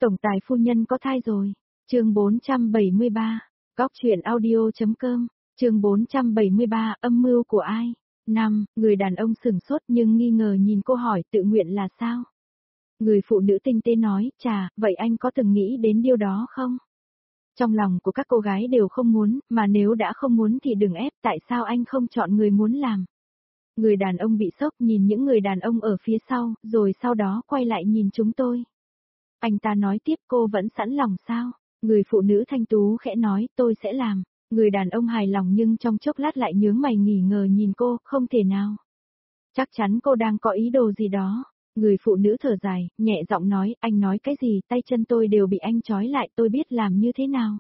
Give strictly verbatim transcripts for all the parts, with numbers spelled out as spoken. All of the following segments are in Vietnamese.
Tổng tài phu nhân có thai rồi. Chương bốn trăm bảy mươi ba. Góc truyện audio.com. Chương bốn trăm bảy mươi ba. Âm mưu của ai? Năm. Người đàn ông sửng sốt nhưng nghi ngờ nhìn cô hỏi tự nguyện là sao? Người phụ nữ tinh tế nói, chà, vậy anh có từng nghĩ đến điều đó không? Trong lòng của các cô gái đều không muốn, mà nếu đã không muốn thì đừng ép, tại sao anh không chọn người muốn làm? Người đàn ông bị sốc nhìn những người đàn ông ở phía sau, rồi sau đó quay lại nhìn chúng tôi. Anh ta nói tiếp, cô vẫn sẵn lòng sao? Người phụ nữ thanh tú khẽ nói, tôi sẽ làm. Người đàn ông hài lòng nhưng trong chốc lát lại nhướng mày nghỉ ngờ nhìn cô, không thể nào. Chắc chắn cô đang có ý đồ gì đó. Người phụ nữ thở dài, nhẹ giọng nói, anh nói cái gì, tay chân tôi đều bị anh trói lại, tôi biết làm như thế nào.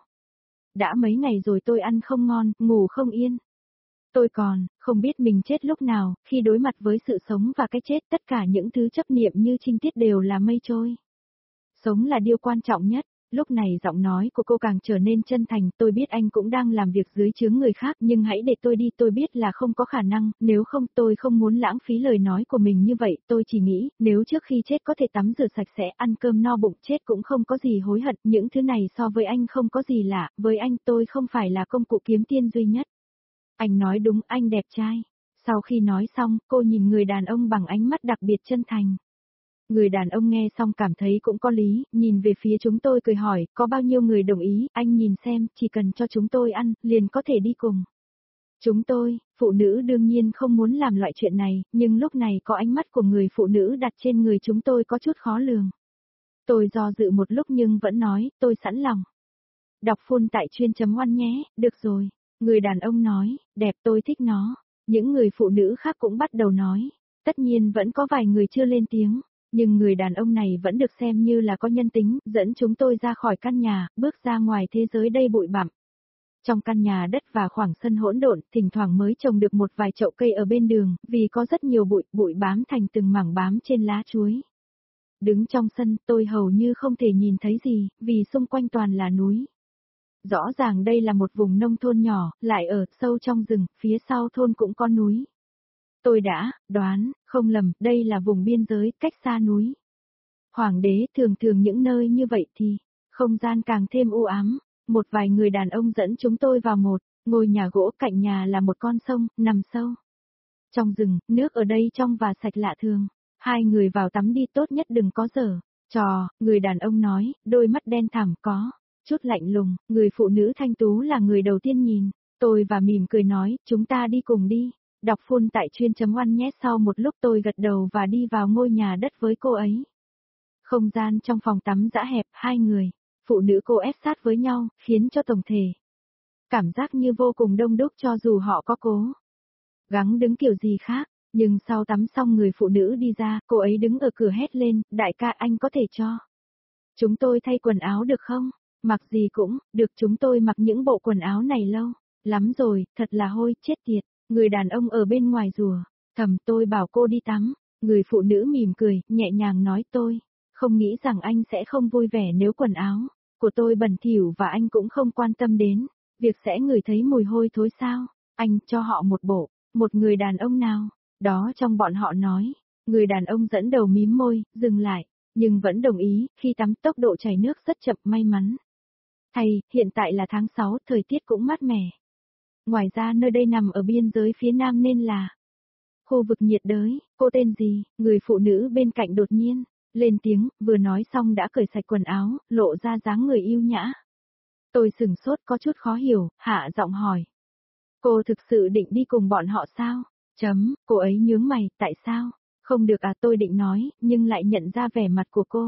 Đã mấy ngày rồi tôi ăn không ngon, ngủ không yên. Tôi còn, không biết mình chết lúc nào, khi đối mặt với sự sống và cái chết, tất cả những thứ chấp niệm như trinh tiết đều là mây trôi. Sống là điều quan trọng nhất. Lúc này giọng nói của cô càng trở nên chân thành, tôi biết anh cũng đang làm việc dưới chướng người khác, nhưng hãy để tôi đi, tôi biết là không có khả năng, nếu không tôi không muốn lãng phí lời nói của mình như vậy, tôi chỉ nghĩ, nếu trước khi chết có thể tắm rửa sạch sẽ, ăn cơm no bụng, chết cũng không có gì hối hận, những thứ này so với anh không có gì lạ, với anh tôi không phải là công cụ kiếm tiền duy nhất. Anh nói đúng, anh đẹp trai. Sau khi nói xong, cô nhìn người đàn ông bằng ánh mắt đặc biệt chân thành. Người đàn ông nghe xong cảm thấy cũng có lý, nhìn về phía chúng tôi cười hỏi, có bao nhiêu người đồng ý, anh nhìn xem, chỉ cần cho chúng tôi ăn, liền có thể đi cùng. Chúng tôi, phụ nữ đương nhiên không muốn làm loại chuyện này, nhưng lúc này có ánh mắt của người phụ nữ đặt trên người chúng tôi có chút khó lường. Tôi do dự một lúc nhưng vẫn nói, tôi sẵn lòng. Đọc full tại chuyên chấm oan nhé, được rồi. Người đàn ông nói, đẹp tôi thích nó. Những người phụ nữ khác cũng bắt đầu nói. Tất nhiên vẫn có vài người chưa lên tiếng. Nhưng người đàn ông này vẫn được xem như là có nhân tính, dẫn chúng tôi ra khỏi căn nhà, bước ra ngoài thế giới đầy bụi bặm. Trong căn nhà đất và khoảng sân hỗn độn, thỉnh thoảng mới trồng được một vài chậu cây ở bên đường, vì có rất nhiều bụi, bụi bám thành từng mảng bám trên lá chuối. Đứng trong sân, tôi hầu như không thể nhìn thấy gì, vì xung quanh toàn là núi. Rõ ràng đây là một vùng nông thôn nhỏ, lại ở sâu trong rừng, phía sau thôn cũng có núi. Tôi đã đoán, không lầm, đây là vùng biên giới, cách xa núi. Hoàng đế thường thường những nơi như vậy thì, không gian càng thêm u ám. Một vài người đàn ông dẫn chúng tôi vào một ngôi nhà gỗ, cạnh nhà là một con sông, nằm sâu. Trong rừng, nước ở đây trong và sạch lạ thường. Hai người vào tắm đi, tốt nhất đừng có giở trò, người đàn ông nói, đôi mắt đen thẳm có chút lạnh lùng. Người phụ nữ thanh tú là người đầu tiên nhìn tôi và mỉm cười nói, chúng ta đi cùng đi. Đọc full tại chuyên chấm oan nhé. Sau một lúc tôi gật đầu và đi vào ngôi nhà đất với cô ấy. Không gian trong phòng tắm dã hẹp, hai người, phụ nữ cô ép sát với nhau, khiến cho tổng thể cảm giác như vô cùng đông đúc cho dù họ có cố gắng đứng kiểu gì khác. Nhưng sau tắm xong người phụ nữ đi ra, cô ấy đứng ở cửa hét lên, đại ca anh có thể cho chúng tôi thay quần áo được không? Mặc gì cũng, được, chúng tôi mặc những bộ quần áo này lâu lắm rồi, thật là hôi, chết tiệt. Người đàn ông ở bên ngoài rủa thầm, tôi bảo cô đi tắm. Người phụ nữ mỉm cười, nhẹ nhàng nói, tôi không nghĩ rằng anh sẽ không vui vẻ nếu quần áo của tôi bẩn thỉu và anh cũng không quan tâm đến việc sẽ ngửi thấy mùi hôi thối sao? Anh cho họ một bộ. Một người đàn ông nào đó trong bọn họ nói. Người đàn ông dẫn đầu mím môi, dừng lại, nhưng vẫn đồng ý. Khi tắm tốc độ chảy nước rất chậm, may mắn thay, hiện tại là tháng sáu, thời tiết cũng mát mẻ. Ngoài ra nơi đây nằm ở biên giới phía nam nên là khu vực nhiệt đới. Cô tên gì? Người phụ nữ bên cạnh đột nhiên lên tiếng, vừa nói xong đã cởi sạch quần áo, lộ ra dáng người yêu nhã. Tôi sửng sốt có chút khó hiểu, hạ giọng hỏi. Cô thực sự định đi cùng bọn họ sao? Chấm, cô ấy nhướng mày, tại sao? Không được à, tôi định nói, nhưng lại nhận ra vẻ mặt của cô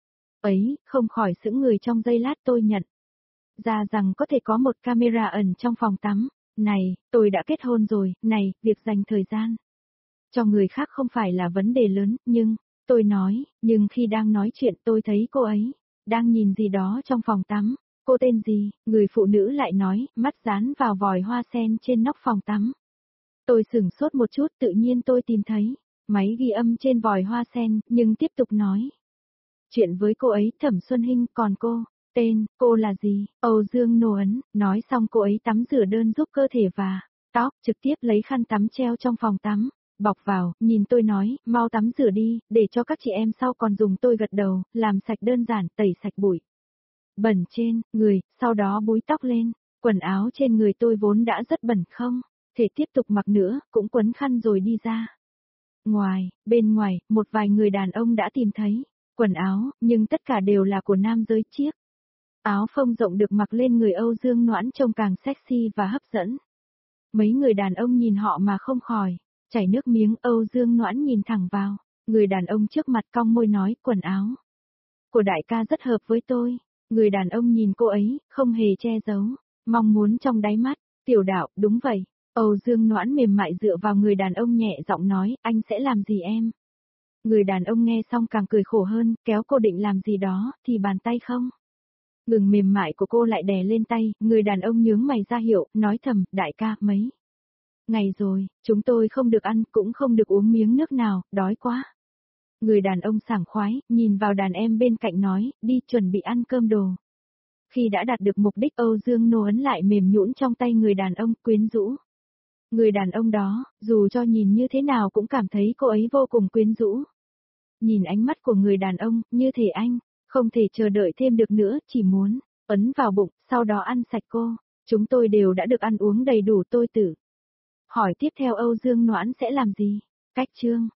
ấy, không khỏi sững người trong giây lát. Tôi nhận ra rằng có thể có một camera ẩn trong phòng tắm. Này, tôi đã kết hôn rồi, này, việc dành thời gian cho người khác không phải là vấn đề lớn, nhưng, tôi nói, nhưng khi đang nói chuyện tôi thấy cô ấy đang nhìn gì đó trong phòng tắm. Cô tên gì? Người phụ nữ lại nói, mắt dán vào vòi hoa sen trên nóc phòng tắm. Tôi sửng sốt một chút, tự nhiên tôi tìm thấy máy ghi âm trên vòi hoa sen, nhưng tiếp tục nói chuyện với cô ấy. Thẩm Xuân Hinh. Còn cô, tên, cô là gì? Âu Dương Nô Ấn. Nói xong cô ấy tắm rửa đơn giúp cơ thể và tóc, trực tiếp lấy khăn tắm treo trong phòng tắm. bọc vào, nhìn tôi nói, mau tắm rửa đi, để cho các chị em sau còn dùng tôi gật đầu, làm sạch đơn giản, tẩy sạch bụi bẩn trên người, sau đó búi tóc lên, quần áo trên người tôi vốn đã rất bẩn không thể tiếp tục mặc nữa, cũng quấn khăn rồi đi ra. Ngoài, bên ngoài, một vài người đàn ông đã tìm thấy quần áo, nhưng tất cả đều là của nam giới chiếc. Áo phông rộng được mặc lên người Âu Dương Noãn trông càng sexy và hấp dẫn. Mấy người đàn ông nhìn họ mà không khỏi chảy nước miếng. Âu Dương Noãn nhìn thẳng vào người đàn ông trước mặt, cong môi nói, quần áo của đại ca rất hợp với tôi. Người đàn ông nhìn cô ấy, không hề che giấu mong muốn trong đáy mắt. Tiểu Đạo, đúng vậy. Âu Dương Noãn mềm mại dựa vào người đàn ông nhẹ giọng nói, anh sẽ làm gì em? Người đàn ông nghe xong càng cười khổ hơn, kéo cô định làm gì đó, thì bàn tay không ngừng mềm mại của cô lại đè lên tay. Người đàn ông nhướng mày ra hiệu, nói thầm, đại ca, mấy ngày rồi, chúng tôi không được ăn, cũng không được uống miếng nước nào, đói quá. Người đàn ông sảng khoái, nhìn vào đàn em bên cạnh nói, đi chuẩn bị ăn cơm đồ. Khi đã đạt được mục đích, Âu Dương Noãn lại mềm nhũn trong tay người đàn ông, quyến rũ. Người đàn ông đó, dù cho nhìn như thế nào cũng cảm thấy cô ấy vô cùng quyến rũ. Nhìn ánh mắt của người đàn ông, như thể anh không thể chờ đợi thêm được nữa, chỉ muốn ấn vào bụng, sau đó ăn sạch cô. Chúng tôi đều đã được ăn uống đầy đủ, tôi tự hỏi tiếp theo Âu Dương Noãn sẽ làm gì? Cách chương